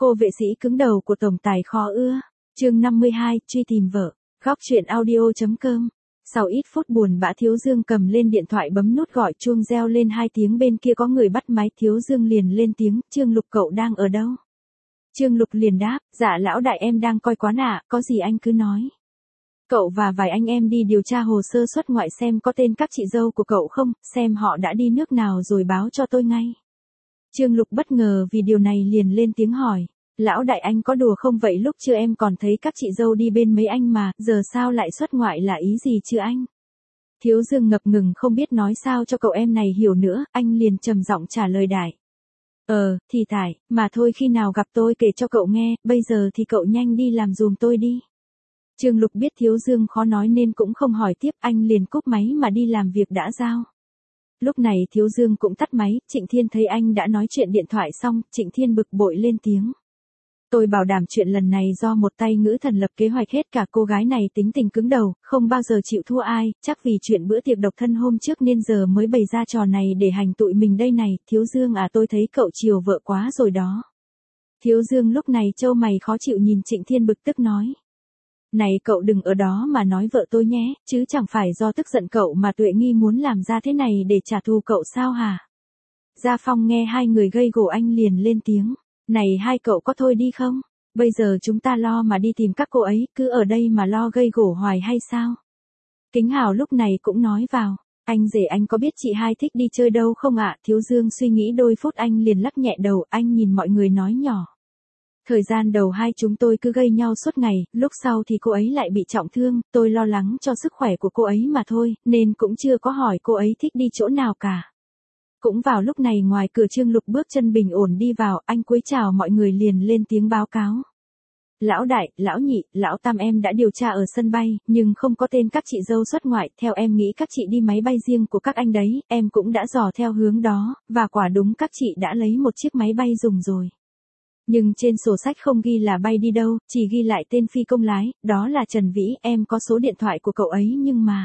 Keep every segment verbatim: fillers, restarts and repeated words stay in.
Cô vệ sĩ cứng đầu của tổng tài khó ưa. Chương năm mươi hai, truy tìm vợ. Góc truyện audio.com. Sau ít phút buồn bã Thiếu Dương cầm lên điện thoại bấm nút gọi, chuông reo lên hai tiếng, bên kia có người bắt máy. Thiếu Dương liền lên tiếng, Trương Lục cậu đang ở đâu? Trương Lục liền đáp, dạ lão đại em đang coi quán ạ, có gì anh cứ nói. Cậu và vài anh em đi điều tra hồ sơ xuất ngoại xem có tên các chị dâu của cậu không, xem họ đã đi nước nào rồi báo cho tôi ngay. Trương Lục bất ngờ vì điều này liền lên tiếng hỏi, lão đại anh có đùa không vậy, lúc chưa em còn thấy các chị dâu đi bên mấy anh mà, giờ sao lại xuất ngoại là ý gì chứ anh? Thiếu Dương ngập ngừng không biết nói sao cho cậu em này hiểu nữa, anh liền trầm giọng trả lời đại. Ờ, thì tại, mà thôi khi nào gặp tôi kể cho cậu nghe, bây giờ thì cậu nhanh đi làm giùm tôi đi. Trương Lục biết Thiếu Dương khó nói nên cũng không hỏi tiếp, anh liền cúp máy mà đi làm việc đã giao. Lúc này Thiếu Dương cũng tắt máy, Trịnh Thiên thấy anh đã nói chuyện điện thoại xong, Trịnh Thiên bực bội lên tiếng. Tôi bảo đảm chuyện lần này do một tay ngữ thần lập kế hoạch hết, cả cô gái này tính tình cứng đầu, không bao giờ chịu thua ai, chắc vì chuyện bữa tiệc độc thân hôm trước nên giờ mới bày ra trò này để hành tụi mình đây này. Thiếu Dương à, tôi thấy cậu chiều vợ quá rồi đó. Thiếu Dương lúc này trâu mày khó chịu nhìn Trịnh Thiên bực tức nói. Này cậu đừng ở đó mà nói vợ tôi nhé, chứ chẳng phải do tức giận cậu mà Tuệ Nghi muốn làm ra thế này để trả thù cậu sao hả? Gia Phong nghe hai người gây gổ anh liền lên tiếng. Này hai cậu có thôi đi không? Bây giờ chúng ta lo mà đi tìm các cô ấy, cứ ở đây mà lo gây gổ hoài hay sao? Kính Hào lúc này cũng nói vào. Anh rể anh có biết chị hai thích đi chơi đâu không ạ? Thiếu Dương suy nghĩ đôi phút anh liền lắc nhẹ đầu, anh nhìn mọi người nói nhỏ. Thời gian đầu hai chúng tôi cứ gây nhau suốt ngày, lúc sau thì cô ấy lại bị trọng thương, tôi lo lắng cho sức khỏe của cô ấy mà thôi, nên cũng chưa có hỏi cô ấy thích đi chỗ nào cả. Cũng vào lúc này ngoài cửa Trương Lục bước chân bình ổn đi vào, anh cúi chào mọi người liền lên tiếng báo cáo. Lão đại, lão nhị, lão tam em đã điều tra ở sân bay, nhưng không có tên các chị dâu xuất ngoại, theo em nghĩ các chị đi máy bay riêng của các anh đấy, em cũng đã dò theo hướng đó, và quả đúng các chị đã lấy một chiếc máy bay dùng rồi. Nhưng trên sổ sách không ghi là bay đi đâu, chỉ ghi lại tên phi công lái, đó là Trần Vĩ, em có số điện thoại của cậu ấy nhưng mà...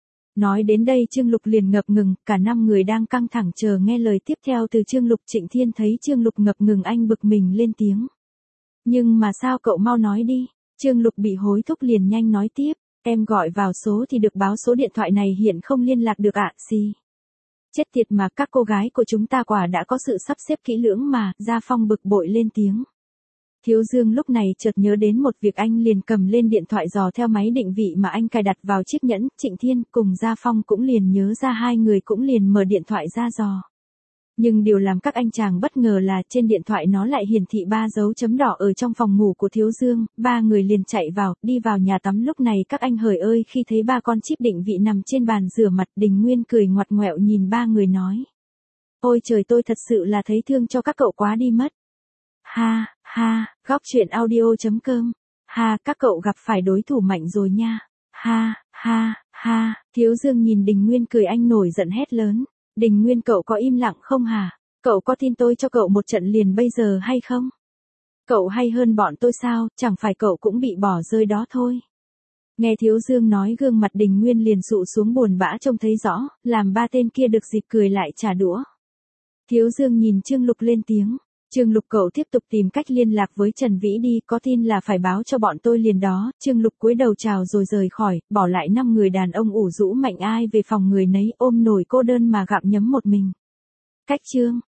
Nói đến đây Trương Lục liền ngập ngừng, cả năm người đang căng thẳng chờ nghe lời tiếp theo từ Trương Lục. Trịnh Thiên thấy Trương Lục ngập ngừng anh bực mình lên tiếng. Nhưng mà sao cậu mau nói đi, Trương Lục bị hối thúc liền nhanh nói tiếp, em gọi vào số thì được báo số điện thoại này hiện không liên lạc được ạ, gì. Chết tiệt mà, các cô gái của chúng ta quả đã có sự sắp xếp kỹ lưỡng mà, Gia Phong bực bội lên tiếng. Thiếu Dương lúc này chợt nhớ đến một việc, anh liền cầm lên điện thoại dò theo máy định vị mà anh cài đặt vào chiếc nhẫn. Trịnh Thiên cùng Gia Phong cũng liền nhớ ra, hai người cũng liền mở điện thoại ra dò. Nhưng điều làm các anh chàng bất ngờ là trên điện thoại nó lại hiển thị ba dấu chấm đỏ ở trong phòng ngủ của Thiếu Dương. Ba người liền chạy vào, đi vào nhà tắm. Lúc này các anh hời ơi khi thấy ba con chip định vị nằm trên bàn rửa mặt. Đình Nguyên cười ngoặt ngoẹo nhìn ba người nói. Ôi trời, tôi thật sự là thấy thương cho các cậu quá đi mất. Ha, ha, góc truyện audio.com. Ha, các cậu gặp phải đối thủ mạnh rồi nha. Ha, ha, ha, Thiếu Dương nhìn Đình Nguyên cười anh nổi giận hét lớn. Đình Nguyên, cậu có im lặng không hả? Cậu có tin tôi cho cậu một trận liền bây giờ hay không? Cậu hay hơn bọn tôi sao, chẳng phải cậu cũng bị bỏ rơi đó thôi. Nghe Thiếu Dương nói gương mặt Đình Nguyên liền sụ xuống buồn bã trông thấy rõ, làm ba tên kia được dịp cười lại trả đũa. Thiếu Dương nhìn Trương Lục lên tiếng. Trương Lục, cậu tiếp tục tìm cách liên lạc với Trần Vĩ đi, có tin là phải báo cho bọn tôi liền đó. Trương Lục cúi đầu chào rồi rời khỏi, bỏ lại năm người đàn ông ủ rũ mạnh ai về phòng người nấy, ôm nổi cô đơn mà gặm nhấm một mình. Cách chương